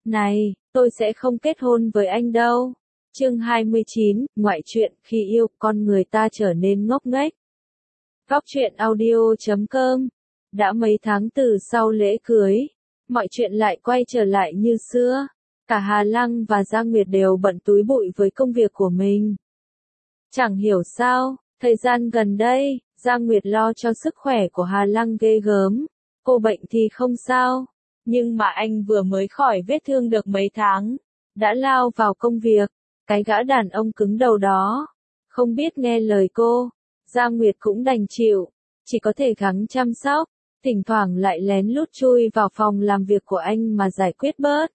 Này, tôi sẽ không kết hôn với anh đâu. Chương 29, ngoại truyện, khi yêu, con người ta trở nên ngốc nghếch. Góc truyện audio.com. Đã mấy tháng từ sau lễ cưới, mọi chuyện lại quay trở lại như xưa. Cả Hà Lăng và Giang Nguyệt đều bận túi bụi với công việc của mình. Chẳng hiểu sao, thời gian gần đây, Giang Nguyệt lo cho sức khỏe của Hà Lăng ghê gớm. Cô bệnh thì không sao, nhưng mà anh vừa mới khỏi vết thương được mấy tháng, đã lao vào công việc. Cái gã đàn ông cứng đầu đó, không biết nghe lời cô, Giang Nguyệt cũng đành chịu, chỉ có thể gắng chăm sóc, thỉnh thoảng lại lén lút chui vào phòng làm việc của anh mà giải quyết bớt.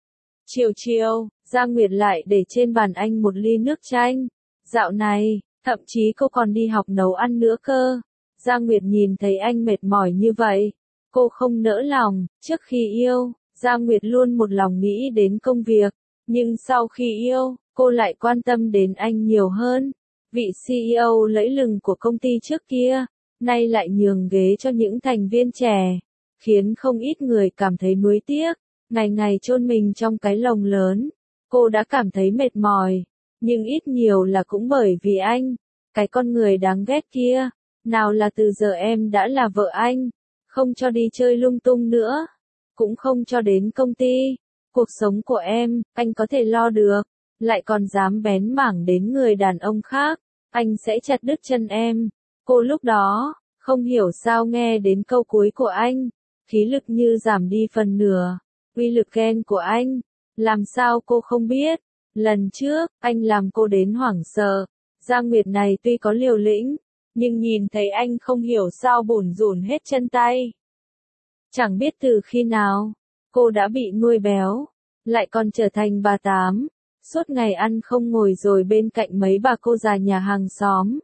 Chiều, Giang Nguyệt lại để trên bàn anh một ly nước chanh. Dạo này, thậm chí cô còn đi học nấu ăn nữa cơ. Giang Nguyệt nhìn thấy anh mệt mỏi như vậy, cô không nỡ lòng. Trước khi yêu, Giang Nguyệt luôn một lòng nghĩ đến công việc, nhưng sau khi yêu, cô lại quan tâm đến anh nhiều hơn. Vị CEO lẫy lừng của công ty trước kia, nay lại nhường ghế cho những thành viên trẻ, khiến không ít người cảm thấy nuối tiếc. Ngày ngày chôn mình trong cái lồng lớn, cô đã cảm thấy mệt mỏi, nhưng ít nhiều là cũng bởi vì anh, cái con người đáng ghét kia. Nào là từ giờ em đã là vợ anh, không cho đi chơi lung tung nữa, cũng không cho đến công ty. Cuộc sống của em, anh có thể lo được, lại còn dám bén mảng đến người đàn ông khác, anh sẽ chặt đứt chân em. Cô lúc đó, không hiểu sao nghe đến câu cuối của anh, khí lực như giảm đi phần nửa. Uy lực ghen của anh, làm sao cô không biết, lần trước, anh làm cô đến hoảng sợ. Giang Nguyệt này tuy có liều lĩnh, nhưng nhìn thấy anh không hiểu sao bủn rủn hết chân tay. Chẳng biết từ khi nào, cô đã bị nuôi béo, lại còn trở thành bà tám, suốt ngày ăn không ngồi rồi bên cạnh mấy bà cô già nhà hàng xóm.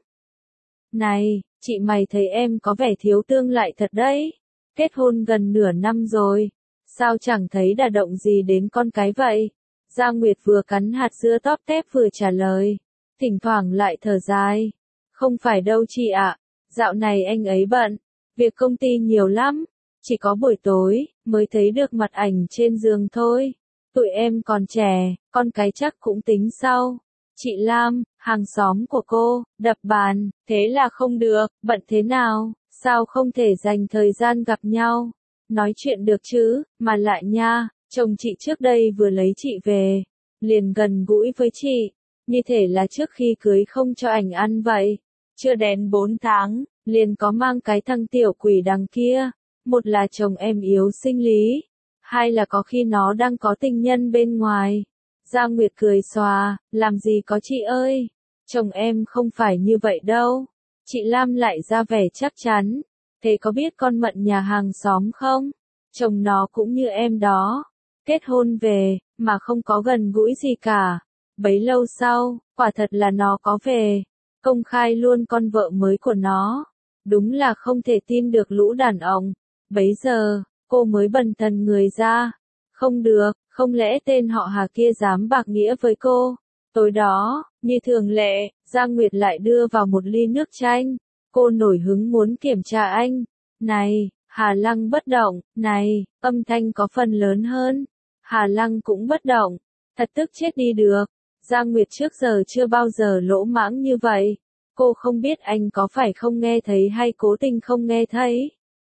Này, chị mày thấy em có vẻ thiếu tương lại thật đấy, kết hôn gần nửa năm rồi. Sao chẳng thấy đả động gì đến con cái vậy? Giang Nguyệt vừa cắn hạt dưa tóp tép vừa trả lời. Thỉnh thoảng lại thở dài. Không phải đâu chị ạ. Dạo này anh ấy bận. Việc công ty nhiều lắm. Chỉ có buổi tối, mới thấy được mặt ảnh trên giường thôi. Tụi em còn trẻ, con cái chắc cũng tính sau. Chị Lam, hàng xóm của cô, đập bàn. Thế là không được, bận thế nào? Sao không thể dành thời gian gặp nhau? Nói chuyện được chứ, mà lại nha, chồng chị trước đây vừa lấy chị về, liền gần gũi với chị, như thể là trước khi cưới không cho ảnh ăn vậy. Chưa đến 4 tháng, liền có mang cái thằng tiểu quỷ đằng kia, một là chồng em yếu sinh lý, hai là có khi nó đang có tình nhân bên ngoài. Giang Nguyệt cười xòa, làm gì có chị ơi, chồng em không phải như vậy đâu. Chị Lam lại ra vẻ chắc chắn. Thế có biết con Mận nhà hàng xóm không? Chồng nó cũng như em đó. Kết hôn về, mà không có gần gũi gì cả. Bấy lâu sau, quả thật là nó có về. Công khai luôn con vợ mới của nó. Đúng là không thể tin được lũ đàn ông. Bấy giờ, cô mới bần thần người ra. Không được, không lẽ tên họ Hà kia dám bạc nghĩa với cô? Tối đó, như thường lệ, Giang Nguyệt lại đưa vào một ly nước chanh. Cô nổi hứng muốn kiểm tra anh. Này, Hà Lăng bất động, này, âm thanh có phần lớn hơn. Hà Lăng cũng bất động, thật tức chết đi được. Giang Nguyệt trước giờ chưa bao giờ lỗ mãng như vậy. Cô không biết anh có phải không nghe thấy hay cố tình không nghe thấy.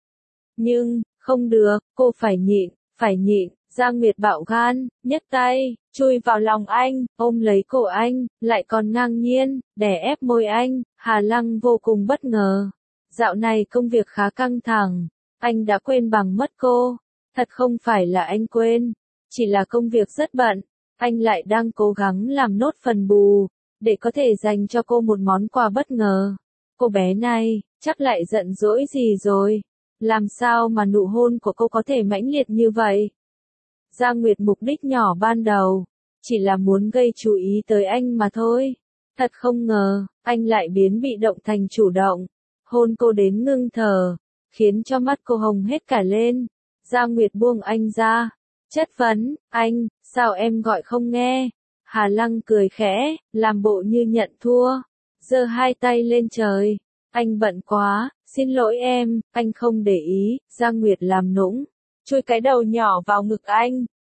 Nhưng, không được, cô phải nhịn. Giang Nguyệt bạo gan, nhấc tay, chui vào lòng anh, ôm lấy cổ anh, lại còn ngang nhiên, đè ép môi anh. Hà Lăng vô cùng bất ngờ. Dạo này công việc khá căng thẳng, anh đã quên bằng mất cô. Thật không phải là anh quên, chỉ là công việc rất bận, anh lại đang cố gắng làm nốt phần bù, để có thể dành cho cô một món quà bất ngờ. Cô bé này, chắc lại giận dỗi gì rồi, làm sao mà nụ hôn của cô có thể mãnh liệt như vậy? Giang Nguyệt mục đích nhỏ ban đầu, chỉ là muốn gây chú ý tới anh mà thôi. Thật không ngờ, anh lại biến bị động thành chủ động, hôn cô đến ngưng thở, khiến cho mắt cô hồng hết cả lên. Giang Nguyệt buông anh ra, chất vấn, anh, sao em gọi không nghe? Hà Lăng cười khẽ, làm bộ như nhận thua, giơ hai tay lên trời. Anh bận quá, xin lỗi em, anh không để ý. Giang Nguyệt làm nũng, chui cái đầu nhỏ vào ngực anh,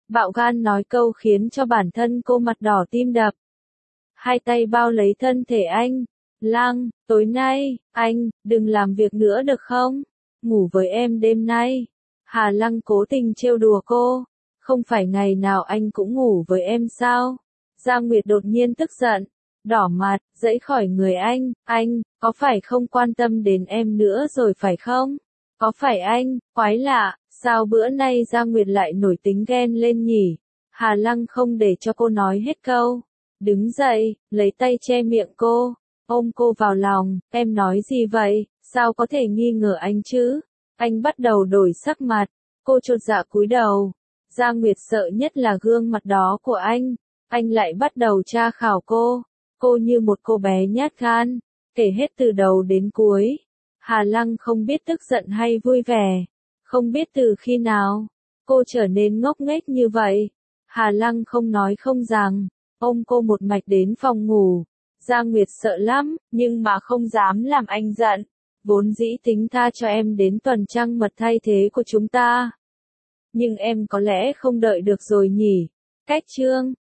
Bạo gan nói câu khiến cho bản thân cô mặt đỏ tim đập. Hai tay bao lấy thân thể anh. Lăng, tối nay, anh, đừng làm việc nữa được không? Ngủ với em đêm nay. Hà Lăng cố tình trêu đùa cô. Không phải ngày nào anh cũng ngủ với em sao? Giang Nguyệt đột nhiên tức giận. Đỏ mặt, dãy khỏi người anh, có phải không quan tâm đến em nữa rồi phải không? Có phải anh, quái lạ, sao bữa nay Giang Nguyệt lại nổi tính ghen lên nhỉ? Hà Lăng không để cho cô nói hết câu. Đứng dậy, lấy tay che miệng cô, ôm cô vào lòng, em nói gì vậy, sao có thể nghi ngờ anh chứ? Anh bắt đầu đổi sắc mặt, cô chột dạ cúi đầu. Giang Nguyệt sợ nhất là gương mặt đó của anh lại bắt đầu tra khảo cô như một cô bé nhát gan, kể hết từ đầu đến cuối. Hà Lăng không biết tức giận hay vui vẻ, không biết từ khi nào, cô trở nên ngốc nghếch như vậy. Hà Lăng không nói không rằng, ôm cô một mạch đến phòng ngủ. Giang Nguyệt sợ lắm, nhưng mà không dám làm anh giận. Vốn dĩ tính tha cho em đến tuần trăng mật thay thế của chúng ta. Nhưng em có lẽ không đợi được rồi nhỉ. Cách chương